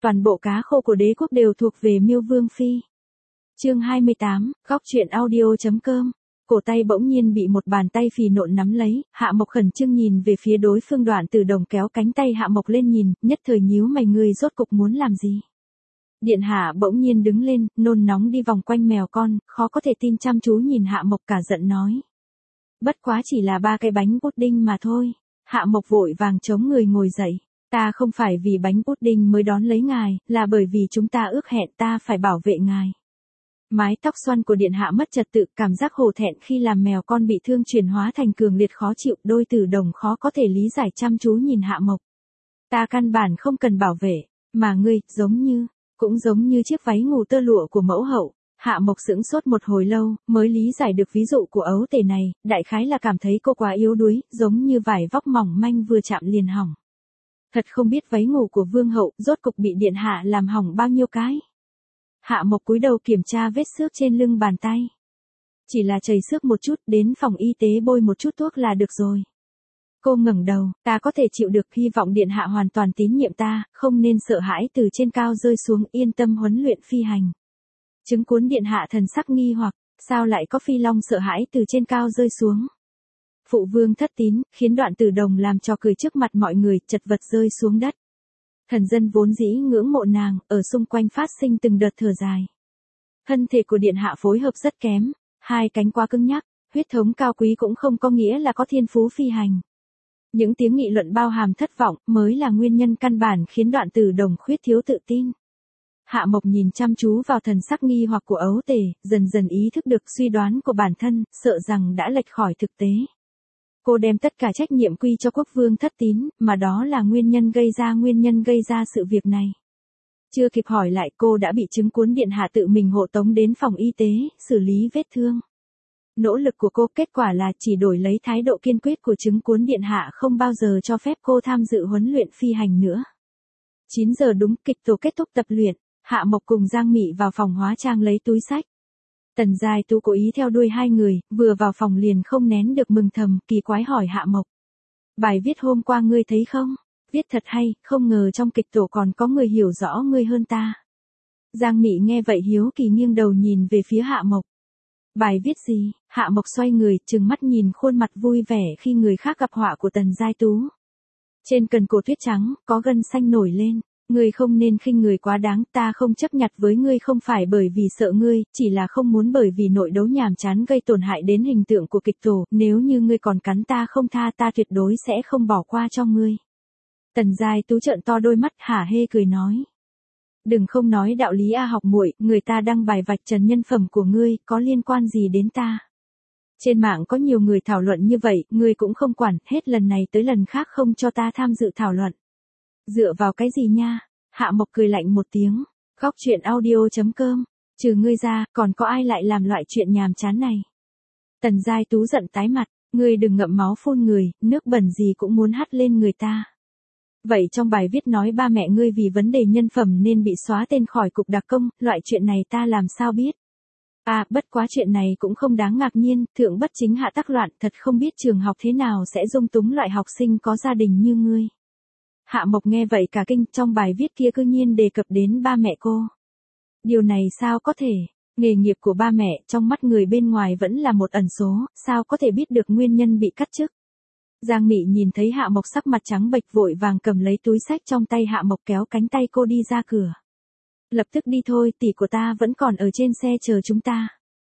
Toàn bộ cá khô của đế quốc đều thuộc về Miêu Vương Phi. Chương 28, góc truyện audio.com. Cổ tay bỗng nhiên bị một bàn tay phì nộn nắm lấy, Hạ Mộc khẩn trương nhìn về phía đối phương. Đoạn Tử Đồng kéo cánh tay Hạ Mộc lên nhìn, nhất thời nhíu mày, người rốt cục muốn làm gì? Điện hạ bỗng nhiên đứng lên, nôn nóng đi vòng quanh mèo con, khó có thể tin chăm chú nhìn Hạ Mộc, cả giận nói. Bất quá chỉ là 3 cái bánh pudding mà thôi. Hạ Mộc vội vàng chống người ngồi dậy. Ta không phải vì bánh pudding mới đón lấy ngài, là bởi vì chúng ta ước hẹn ta phải bảo vệ ngài. Mái tóc xoăn của điện hạ mất trật tự, cảm giác hổ thẹn khi làm mèo con bị thương chuyển hóa thành cường liệt khó chịu. Đôi Tử Đồng khó có thể lý giải chăm chú nhìn Hạ Mộc. Ta căn bản không cần bảo vệ, mà ngươi, cũng giống như chiếc váy ngủ tơ lụa của mẫu hậu. Hạ Mộc sững sốt một hồi lâu, mới lý giải được ví dụ của ấu tể này, đại khái là cảm thấy cô quá yếu đuối, giống như vải vóc mỏng manh vừa chạm liền hỏng. Thật không biết váy ngủ của vương hậu, rốt cục bị điện hạ làm hỏng bao nhiêu cái. Hạ Mộc cúi đầu kiểm tra vết xước trên lưng bàn tay. Chỉ là chảy xước một chút, đến phòng y tế bôi một chút thuốc là được rồi. Cô ngẩng đầu, ta có thể chịu được, hy vọng điện hạ hoàn toàn tín nhiệm ta, không nên sợ hãi từ trên cao rơi xuống, yên tâm huấn luyện phi hành. Chứng cuốn điện hạ thần sắc nghi hoặc, sao lại có phi long sợ hãi từ trên cao rơi xuống? Phụ vương thất tín, khiến Đoạn Tử Đồng làm trò cười trước mặt mọi người, chật vật rơi xuống đất. Thần dân vốn dĩ ngưỡng mộ nàng, ở xung quanh phát sinh từng đợt thở dài. Thân thể của điện hạ phối hợp rất kém, 2 cánh quá cứng nhắc, huyết thống cao quý cũng không có nghĩa là có thiên phú phi hành. Những tiếng nghị luận bao hàm thất vọng mới là nguyên nhân căn bản khiến Đoạn Tử Đồng khuyết thiếu tự tin. Hạ Mộc nhìn chăm chú vào thần sắc nghi hoặc của ấu tể, dần dần ý thức được suy đoán của bản thân, sợ rằng đã lệch khỏi thực tế. Cô đem tất cả trách nhiệm quy cho quốc vương thất tín, mà đó là nguyên nhân gây ra sự việc này. Chưa kịp hỏi lại, cô đã bị chứng cuốn điện hạ tự mình hộ tống đến phòng y tế, xử lý vết thương. Nỗ lực của cô kết quả là chỉ đổi lấy thái độ kiên quyết của chứng cuốn điện hạ không bao giờ cho phép cô tham dự huấn luyện phi hành nữa. 9 giờ đúng, kịch tổ kết thúc tập luyện, Hạ Mộc cùng Giang Mị vào phòng hóa trang lấy túi xách. Tần Giai Tú cố ý theo đuôi 2 người, vừa vào phòng liền không nén được mừng thầm, kỳ quái hỏi Hạ Mộc. Bài viết hôm qua ngươi thấy không? Viết thật hay, không ngờ trong kịch tổ còn có người hiểu rõ ngươi hơn ta. Giang Mị nghe vậy hiếu kỳ nghiêng đầu nhìn về phía Hạ Mộc. Bài viết gì? Hạ Mộc xoay người, trừng mắt nhìn khuôn mặt vui vẻ khi người khác gặp họa của Tần Giai Tú. Trên cần cổ tuyết trắng, có gân xanh nổi lên. Ngươi không nên khinh người quá đáng, ta không chấp nhặt với ngươi không phải bởi vì sợ ngươi, chỉ là không muốn bởi vì nội đấu nhàm chán gây tổn hại đến hình tượng của kịch tổ, nếu như ngươi còn cắn ta không tha, ta tuyệt đối sẽ không bỏ qua cho ngươi. Tần Giai Tú trợn to đôi mắt hả hê cười nói. Đừng không nói đạo lý a học muội, người ta đăng bài vạch trần nhân phẩm của ngươi, có liên quan gì đến ta? Trên mạng có nhiều người thảo luận như vậy, ngươi cũng không quản, hết lần này tới lần khác không cho ta tham dự thảo luận. Dựa vào cái gì nha? Hạ Mộc cười lạnh một tiếng. Góc truyện audio.com. Trừ ngươi ra, còn có ai lại làm loại chuyện nhàm chán này? Tần Giai Tú giận tái mặt. Ngươi đừng ngậm máu phun người, nước bẩn gì cũng muốn hắt lên người ta. Vậy trong bài viết nói ba mẹ ngươi vì vấn đề nhân phẩm nên bị xóa tên khỏi cục đặc công, loại chuyện này ta làm sao biết? À, bất quá chuyện này cũng không đáng ngạc nhiên, thượng bất chính hạ tắc loạn, thật không biết trường học thế nào sẽ dung túng loại học sinh có gia đình như ngươi. Hạ Mộc nghe vậy cả kinh, trong bài viết kia cư nhiên đề cập đến ba mẹ cô. Điều này sao có thể? Nghề nghiệp của ba mẹ trong mắt người bên ngoài vẫn là một ẩn số, sao có thể biết được nguyên nhân bị cắt chức? Giang Mị nhìn thấy Hạ Mộc sắc mặt trắng bệch vội vàng cầm lấy túi xách trong tay Hạ Mộc kéo cánh tay cô đi ra cửa. Lập tức đi thôi, tỷ của ta vẫn còn ở trên xe chờ chúng ta.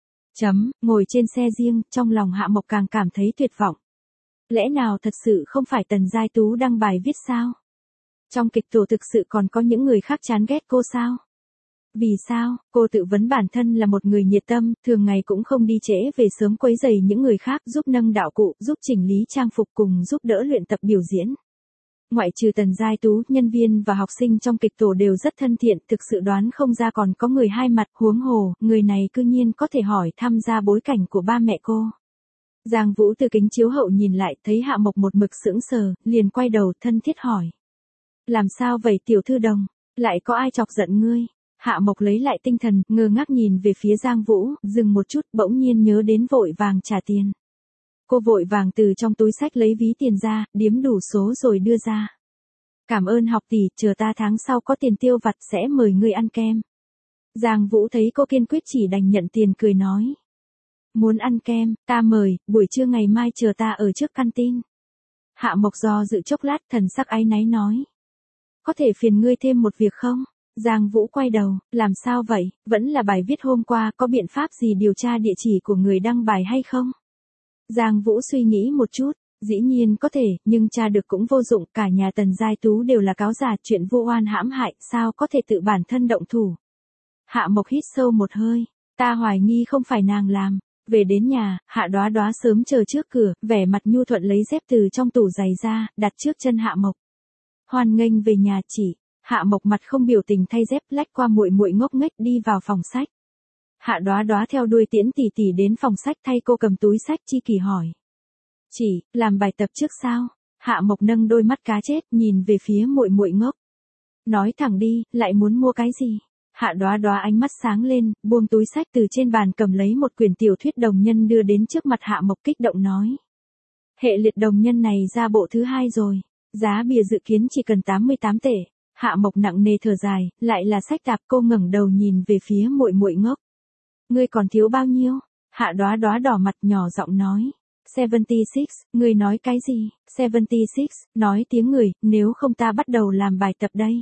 Ngồi trên xe riêng, trong lòng Hạ Mộc càng cảm thấy tuyệt vọng. Lẽ nào thật sự không phải Tần Giai Tú đăng bài viết sao? Trong kịch tổ thực sự còn có những người khác chán ghét cô sao? Vì sao? Cô tự vấn bản thân là một người nhiệt tâm, thường ngày cũng không đi trễ về sớm quấy rầy những người khác, giúp nâng đạo cụ, giúp chỉnh lý trang phục cùng giúp đỡ luyện tập biểu diễn. Ngoại trừ Tần Giai Tú, nhân viên và học sinh trong kịch tổ đều rất thân thiện, thực sự đoán không ra còn có người hai mặt, huống hồ, người này cư nhiên có thể hỏi thăm ra bối cảnh của ba mẹ cô. Giang Vũ từ kính chiếu hậu nhìn lại, thấy Hạ Mộc một mực sững sờ, liền quay đầu thân thiết hỏi. Làm sao vậy tiểu thư Đồng, lại có ai chọc giận ngươi? Hạ Mộc lấy lại tinh thần, ngơ ngác nhìn về phía Giang Vũ, dừng một chút, bỗng nhiên nhớ đến vội vàng trả tiền. Cô vội vàng từ trong túi xách lấy ví tiền ra, điếm đủ số rồi đưa ra. Cảm ơn học tỷ, chờ ta tháng sau có tiền tiêu vặt sẽ mời ngươi ăn kem. Giang Vũ thấy cô kiên quyết chỉ đành nhận tiền cười nói. Muốn ăn kem, ta mời, buổi trưa ngày mai chờ ta ở trước canteen. Hạ Mộc do dự chốc lát, thần sắc áy náy nói. Có thể phiền ngươi thêm một việc không? Giang Vũ quay đầu, làm sao vậy, vẫn là bài viết hôm qua, có biện pháp gì điều tra địa chỉ của người đăng bài hay không? Giang Vũ suy nghĩ một chút, dĩ nhiên có thể, nhưng tra được cũng vô dụng, cả nhà Tần Giai Tú đều là cáo già, chuyện vô oan hãm hại, sao có thể tự bản thân động thủ? Hạ Mộc hít sâu một hơi, ta hoài nghi không phải nàng làm. Về đến nhà, Hạ Đoá Đoá sớm chờ trước cửa, vẻ mặt nhu thuận lấy dép từ trong tủ giày ra, đặt trước chân Hạ Mộc. Hoan nghênh về nhà chị. Hạ Mộc mặt không biểu tình thay dép lách qua muội muội ngốc nghếch đi vào phòng sách. Hạ Đoá Đoá theo đuôi Tiễn tỷ tỷ đến phòng sách thay cô cầm túi sách chi kỳ hỏi. Chị, làm bài tập trước sao? Hạ Mộc nâng đôi mắt cá chết nhìn về phía muội muội ngốc. Nói thẳng đi, lại muốn mua cái gì? Hạ Đoá Đoá ánh mắt sáng lên, buông túi sách từ trên bàn cầm lấy một quyển tiểu thuyết đồng nhân đưa đến trước mặt Hạ Mộc kích động nói. Hệ liệt đồng nhân này ra bộ thứ 2 rồi, giá bìa dự kiến chỉ cần 88 tệ. Hạ Mộc nặng nề thở dài, lại là sách tạp, cô ngẩng đầu nhìn về phía muội muội ngốc. Ngươi còn thiếu bao nhiêu? Hạ Đoá Đoá đỏ mặt nhỏ giọng nói. 76, ngươi nói cái gì? 76, nói tiếng người, nếu không ta bắt đầu làm bài tập đây.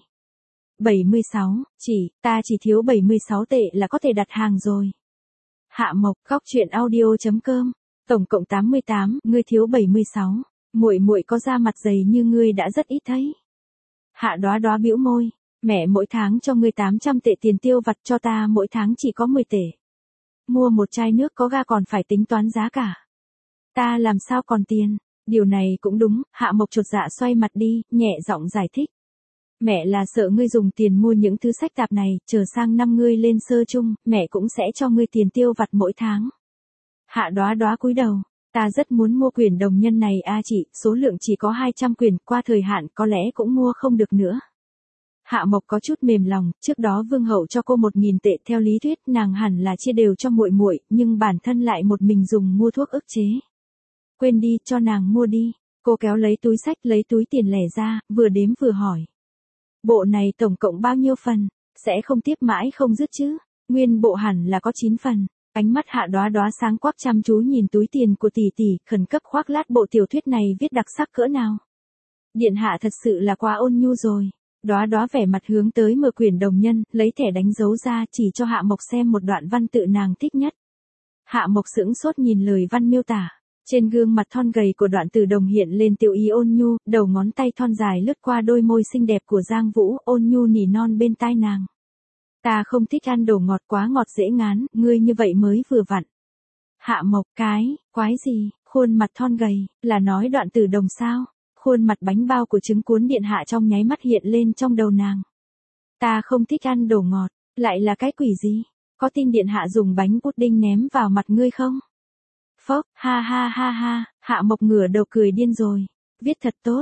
76, ta chỉ thiếu 76 tệ là có thể đặt hàng rồi. Hạ Mộc, góc truyện audio.com, tổng cộng 88, ngươi thiếu 76, muội muội có da mặt dày như ngươi đã rất ít thấy. Hạ Đoá Đoá bĩu môi, mẹ mỗi tháng cho ngươi 800 tệ tiền tiêu vặt, cho ta mỗi tháng chỉ có 10 tệ. Mua một chai nước có ga còn phải tính toán giá cả. Ta làm sao còn tiền? Điều này cũng đúng, Hạ Mộc chột dạ xoay mặt đi, nhẹ giọng giải thích. Mẹ là sợ ngươi dùng tiền mua những thứ sách tạp này, chờ sang năm ngươi lên sơ chung, mẹ cũng sẽ cho ngươi tiền tiêu vặt mỗi tháng. Hạ Đoá Đoá cúi đầu, ta rất muốn mua quyển đồng nhân này a chị, số lượng chỉ có 200 quyển, qua thời hạn có lẽ cũng mua không được nữa. Hạ Mộc có chút mềm lòng, trước đó Vương Hậu cho cô 1.000 tệ, theo lý thuyết nàng hẳn là chia đều cho muội muội, nhưng bản thân lại một mình dùng mua thuốc ức chế. Quên đi, cho nàng mua đi. Cô kéo lấy túi sách, lấy túi tiền lẻ ra, vừa đếm vừa hỏi. Bộ này tổng cộng bao nhiêu phần? Sẽ không tiếp mãi không dứt chứ? Nguyên bộ hẳn là có 9 phần. Ánh mắt Hạ Đoá Đoá sáng quắc chăm chú nhìn túi tiền của tỷ tỷ, khẩn cấp khoác lác bộ tiểu thuyết này viết đặc sắc cỡ nào. Điện hạ thật sự là quá ôn nhu rồi. Đoá Đoá vẻ mặt hướng tới mở quyển đồng nhân, lấy thẻ đánh dấu ra chỉ cho Hạ Mộc xem một đoạn văn tự nàng thích nhất. Hạ Mộc sững sốt nhìn lời văn miêu tả. Trên gương mặt thon gầy của Đoạn Tử Đồng hiện lên tiểu ý ôn nhu, đầu ngón tay thon dài lướt qua đôi môi xinh đẹp của Giang Vũ, ôn nhu nỉ non bên tai nàng. Ta không thích ăn đồ ngọt, quá ngọt dễ ngán, ngươi như vậy mới vừa vặn. Hạ Mộc, quái gì, khuôn mặt thon gầy, là nói Đoạn Tử Đồng sao? Khuôn mặt bánh bao của trứng cuốn điện hạ trong nháy mắt hiện lên trong đầu nàng. Ta không thích ăn đồ ngọt, lại là cái quỷ gì? Có tin điện hạ dùng bánh pudding ném vào mặt ngươi không? Phốc, ha ha ha ha, Hạ Mộc ngửa đầu cười điên rồi. Viết thật tốt,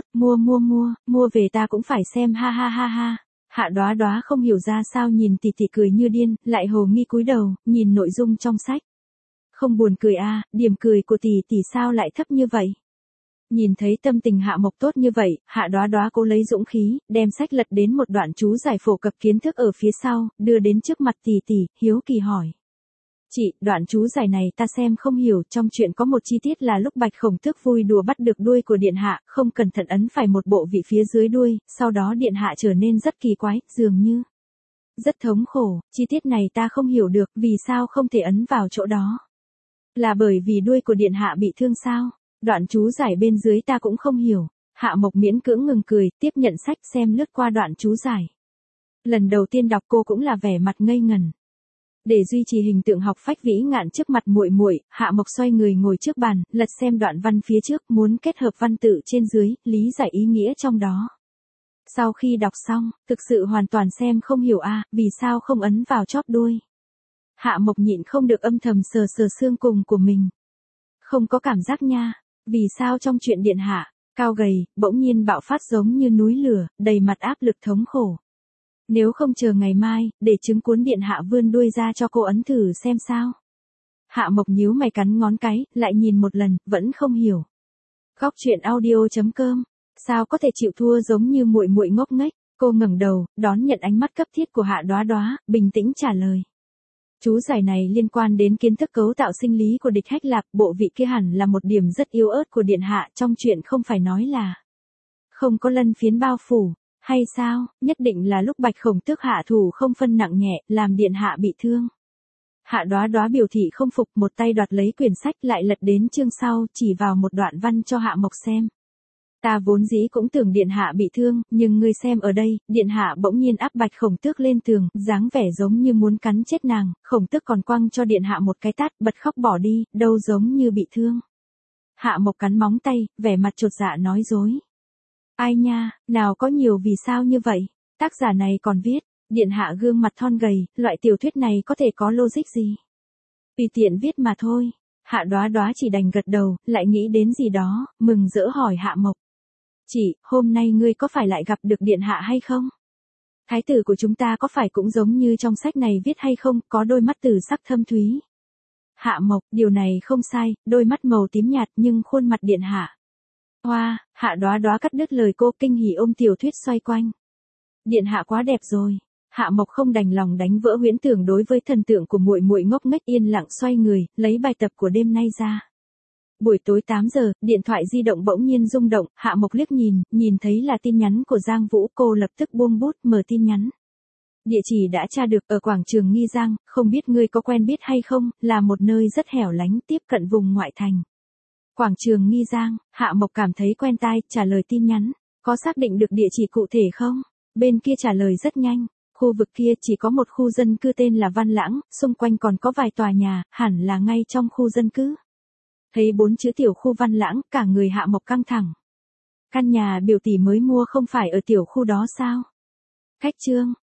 mua về ta cũng phải xem, ha ha ha ha. Hạ Đoá Đoá không hiểu ra sao nhìn tỷ tỷ cười như điên, lại hồ nghi cúi đầu, nhìn nội dung trong sách. Không buồn cười a, điểm cười của tỷ tỷ sao lại thấp như vậy? Nhìn thấy tâm tình Hạ Mộc tốt như vậy, Hạ Đoá Đoá cố lấy dũng khí, đem sách lật đến một đoạn chú giải phổ cập kiến thức ở phía sau, đưa đến trước mặt tỷ tỷ, hiếu kỳ hỏi. Chị, đoạn chú giải này ta xem không hiểu, trong chuyện có một chi tiết là lúc Bạch Khổng Tước vui đùa bắt được đuôi của điện hạ, không cẩn thận ấn phải một bộ vị phía dưới đuôi, sau đó điện hạ trở nên rất kỳ quái, dường như rất thống khổ, chi tiết này ta không hiểu được, vì sao không thể ấn vào chỗ đó? Là bởi vì đuôi của điện hạ bị thương sao? Đoạn chú giải bên dưới ta cũng không hiểu. Hạ Mộc miễn cưỡng ngừng cười, tiếp nhận sách xem lướt qua đoạn chú giải. Lần đầu tiên đọc cô cũng là vẻ mặt ngây ngần. Để duy trì hình tượng học phách vĩ ngạn trước mặt muội muội, Hạ Mộc xoay người ngồi trước bàn, lật xem đoạn văn phía trước, muốn kết hợp văn tự trên dưới, lý giải ý nghĩa trong đó. Sau khi đọc xong, thực sự hoàn toàn xem không hiểu vì sao không ấn vào chóp đuôi. Hạ Mộc nhịn không được âm thầm sờ sờ xương cùng của mình. Không có cảm giác nha, vì sao trong chuyện điện hạ, cao gầy, bỗng nhiên bạo phát giống như núi lửa, đầy mặt áp lực thống khổ. Nếu không chờ ngày mai, để trứng cuốn điện hạ vươn đuôi ra cho cô ấn thử xem sao. Hạ Mộc nhíu mày cắn ngón cái, lại nhìn một lần, vẫn không hiểu. Góc truyện audio.com Sao có thể chịu thua giống như muội muội ngốc nghếch. Cô ngẩng đầu, đón nhận ánh mắt cấp thiết của Hạ Đóa Đóa, bình tĩnh trả lời. Chú giải này liên quan đến kiến thức cấu tạo sinh lý của địch hách lạc, bộ vị kia hẳn là một điểm rất yếu ớt của điện hạ, trong chuyện không phải nói là không có lân phiến bao phủ, hay sao, nhất định là lúc Bạch Khổng Tước hạ thủ không phân nặng nhẹ, làm điện hạ bị thương. Hạ Đóa Đóa biểu thị không phục, một tay đoạt lấy quyển sách lại lật đến chương sau, chỉ vào một đoạn văn cho Hạ Mộc xem. Ta vốn dĩ cũng tưởng điện hạ bị thương, nhưng ngươi xem ở đây, điện hạ bỗng nhiên áp Bạch Khổng Tước lên tường, dáng vẻ giống như muốn cắn chết nàng, Khổng Tước còn quăng cho điện hạ một cái tát, bật khóc bỏ đi, đâu giống như bị thương. Hạ Mộc cắn móng tay, vẻ mặt chột dạ nói dối. Ai nha, nào có nhiều vì sao như vậy, tác giả này còn viết, điện hạ gương mặt thon gầy, loại tiểu thuyết này có thể có logic gì. Tùy tiện viết mà thôi. Hạ Đóa Đóa chỉ đành gật đầu, lại nghĩ đến gì đó, mừng rỡ hỏi Hạ Mộc. Chị, hôm nay ngươi có phải lại gặp được điện hạ hay không? Thái tử của chúng ta có phải cũng giống như trong sách này viết hay không, có đôi mắt tử sắc thâm thúy? Hạ Mộc, điều này không sai, đôi mắt màu tím nhạt nhưng khuôn mặt điện hạ. Hoa, Hạ Đóa Đóa cắt đứt lời cô, kinh hỉ ôm tiểu thuyết xoay quanh. Điện hạ quá đẹp rồi. Hạ Mộc không đành lòng đánh vỡ huyễn tưởng đối với thần tượng của muội muội ngốc nghếch, yên lặng xoay người, lấy bài tập của đêm nay ra. Buổi tối 8 giờ, điện thoại di động bỗng nhiên rung động, Hạ Mộc liếc nhìn thấy là tin nhắn của Giang Vũ, cô lập tức buông bút, mở tin nhắn. Địa chỉ đã tra được ở quảng trường Nghi Giang, không biết ngươi có quen biết hay không, là một nơi rất hẻo lánh, tiếp cận vùng ngoại thành. Quảng trường Nghi Giang, Hạ Mộc cảm thấy quen tai, trả lời tin nhắn, có xác định được địa chỉ cụ thể không? Bên kia trả lời rất nhanh. Khu vực kia chỉ có một khu dân cư tên là Văn Lãng, xung quanh còn có vài tòa nhà, hẳn là ngay trong khu dân cư. Thấy 4 chữ tiểu khu Văn Lãng, cả người Hạ Mộc căng thẳng. Căn nhà biểu tỷ mới mua không phải ở tiểu khu đó sao? Khách trương,